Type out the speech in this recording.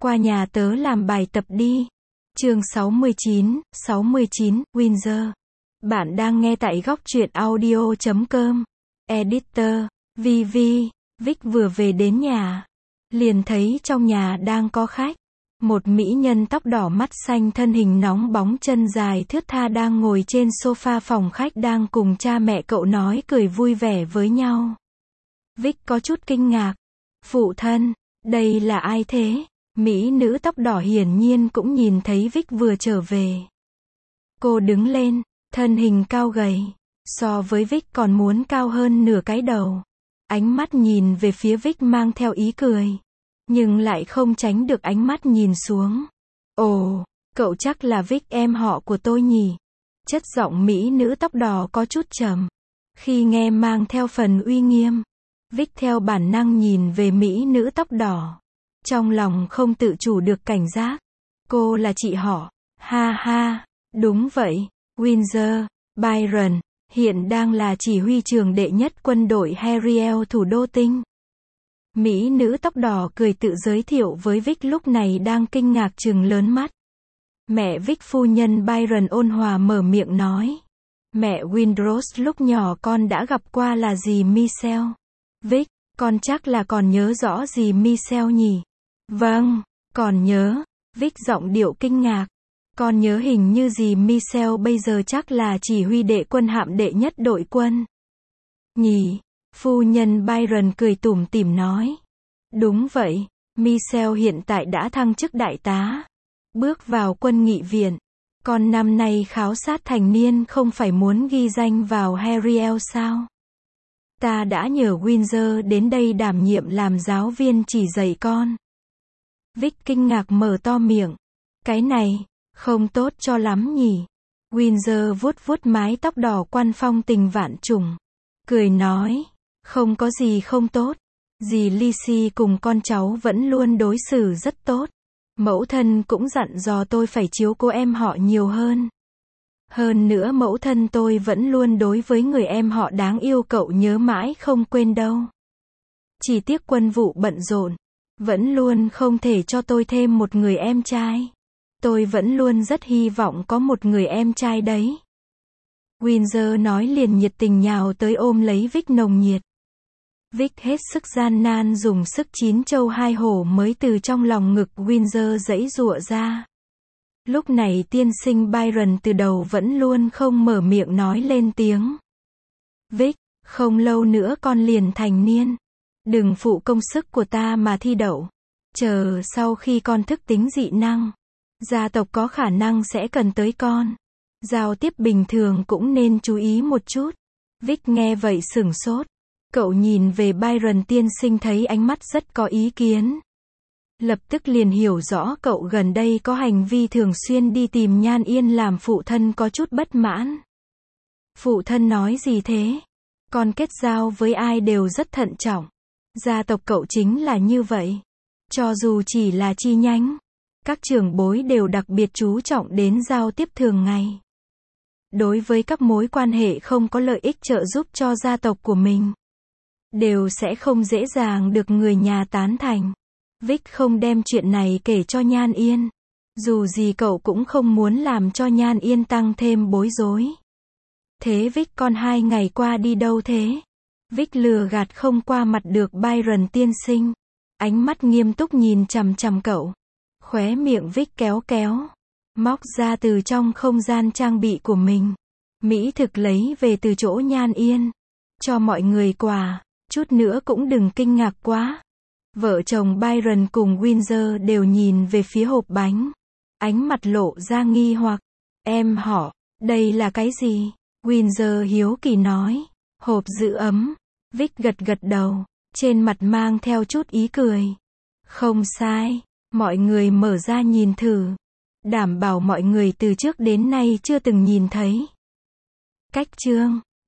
qua nhà tớ làm bài tập đi. Chương 69, Windsor. Bạn đang nghe tại góc truyện audio.com. Editor, VV. Vic vừa về đến nhà, liền thấy trong nhà đang có khách. Một mỹ nhân tóc đỏ mắt xanh thân hình nóng bóng chân dài thướt tha đang ngồi trên sofa phòng khách đang cùng cha mẹ cậu nói cười vui vẻ với nhau. Vic có chút kinh ngạc. Phụ thân, đây là ai thế? Mỹ nữ tóc đỏ hiển nhiên cũng nhìn thấy Vic vừa trở về. Cô đứng lên, thân hình cao gầy, so với Vic còn muốn cao hơn nửa cái đầu. Ánh mắt nhìn về phía Vic mang theo ý cười, nhưng lại không tránh được ánh mắt nhìn xuống. Ồ, cậu chắc là Vic em họ của tôi nhỉ? Chất giọng mỹ nữ tóc đỏ có chút trầm, khi nghe mang theo phần uy nghiêm. Vic theo bản năng nhìn về mỹ nữ tóc đỏ, trong lòng không tự chủ được cảnh giác. Cô là chị họ, ha ha, đúng vậy, Windsor, Byron, hiện đang là chỉ huy trưởng đệ nhất quân đội Harriel thủ đô tinh. Mỹ nữ tóc đỏ cười tự giới thiệu với Vic lúc này đang kinh ngạc trừng lớn mắt. Mẹ Vic phu nhân Byron ôn hòa mở miệng nói. Mẹ Windrose lúc nhỏ con đã gặp qua là dì Michelle. Vic, con chắc là còn nhớ rõ dì Michelle nhỉ? Vâng, còn nhớ. Vic giọng điệu kinh ngạc. Con nhớ hình như dì Michelle bây giờ chắc là chỉ huy đệ quân hạm đệ nhất đội quân. Nhỉ? Phu nhân Byron cười tủm tỉm nói. Đúng vậy, Michelle hiện tại đã thăng chức đại tá, bước vào quân nghị viện. Còn năm nay khảo sát thành niên không phải muốn ghi danh vào Harriel sao? Ta đã nhờ Windsor đến đây đảm nhiệm làm giáo viên chỉ dạy con. Vic kinh ngạc mở to miệng. Cái này, không tốt cho lắm nhỉ? Windsor vuốt vuốt mái tóc đỏ quan phong tình vạn trùng, cười nói. Không có gì không tốt. Dì Lizzie cùng con cháu vẫn luôn đối xử rất tốt. Mẫu thân cũng dặn dò tôi phải chiếu cố em họ nhiều hơn. Hơn nữa mẫu thân tôi vẫn luôn đối với người em họ đáng yêu cậu nhớ mãi không quên đâu. Chỉ tiếc quân vụ bận rộn, vẫn luôn không thể cho tôi thêm một người em trai. Tôi vẫn luôn rất hy vọng có một người em trai đấy. Windsor nói liền nhiệt tình nhào tới ôm lấy Vic nồng nhiệt. Vic hết sức gian nan dùng sức chín châu hai hổ mới từ trong lòng ngực Windsor giãy giụa ra. Lúc này tiên sinh Byron từ đầu vẫn luôn không mở miệng nói lên tiếng. Vic, không lâu nữa con liền thành niên. Đừng phụ công sức của ta mà thi đậu. Chờ sau khi con thức tính dị năng, gia tộc có khả năng sẽ cần tới con. Giao tiếp bình thường cũng nên chú ý một chút. Vic nghe vậy sửng sốt. Cậu nhìn về Byron tiên sinh thấy ánh mắt rất có ý kiến. Lập tức liền hiểu rõ cậu gần đây có hành vi thường xuyên đi tìm Nhan Yên làm phụ thân có chút bất mãn. Phụ thân nói gì thế? Con kết giao với ai đều rất thận trọng. Gia tộc cậu chính là như vậy. Cho dù chỉ là chi nhánh, các trưởng bối đều đặc biệt chú trọng đến giao tiếp thường ngày. Đối với các mối quan hệ không có lợi ích trợ giúp cho gia tộc của mình, đều sẽ không dễ dàng được người nhà tán thành. Vic không đem chuyện này kể cho Nhan Yên. Dù gì cậu cũng không muốn làm cho Nhan Yên tăng thêm bối rối. Thế Vic con 2 ngày qua đi đâu thế? Vic lừa gạt không qua mặt được Byron tiên sinh. Ánh mắt nghiêm túc nhìn chằm chằm cậu. Khóe miệng Vic kéo kéo. Móc ra từ trong không gian trang bị của mình. Mỹ thực lấy về từ chỗ Nhan Yên. Cho mọi người quà. Chút nữa cũng đừng kinh ngạc quá. Vợ chồng Byron cùng Windsor đều nhìn về phía hộp bánh. Ánh mặt lộ ra nghi hoặc. Em họ, đây là cái gì? Windsor hiếu kỳ nói. Hộp giữ ấm. Vic gật gật đầu, trên mặt mang theo chút ý cười. Không sai, mọi người mở ra nhìn thử. Đảm bảo mọi người từ trước đến nay chưa từng nhìn thấy. Cách chương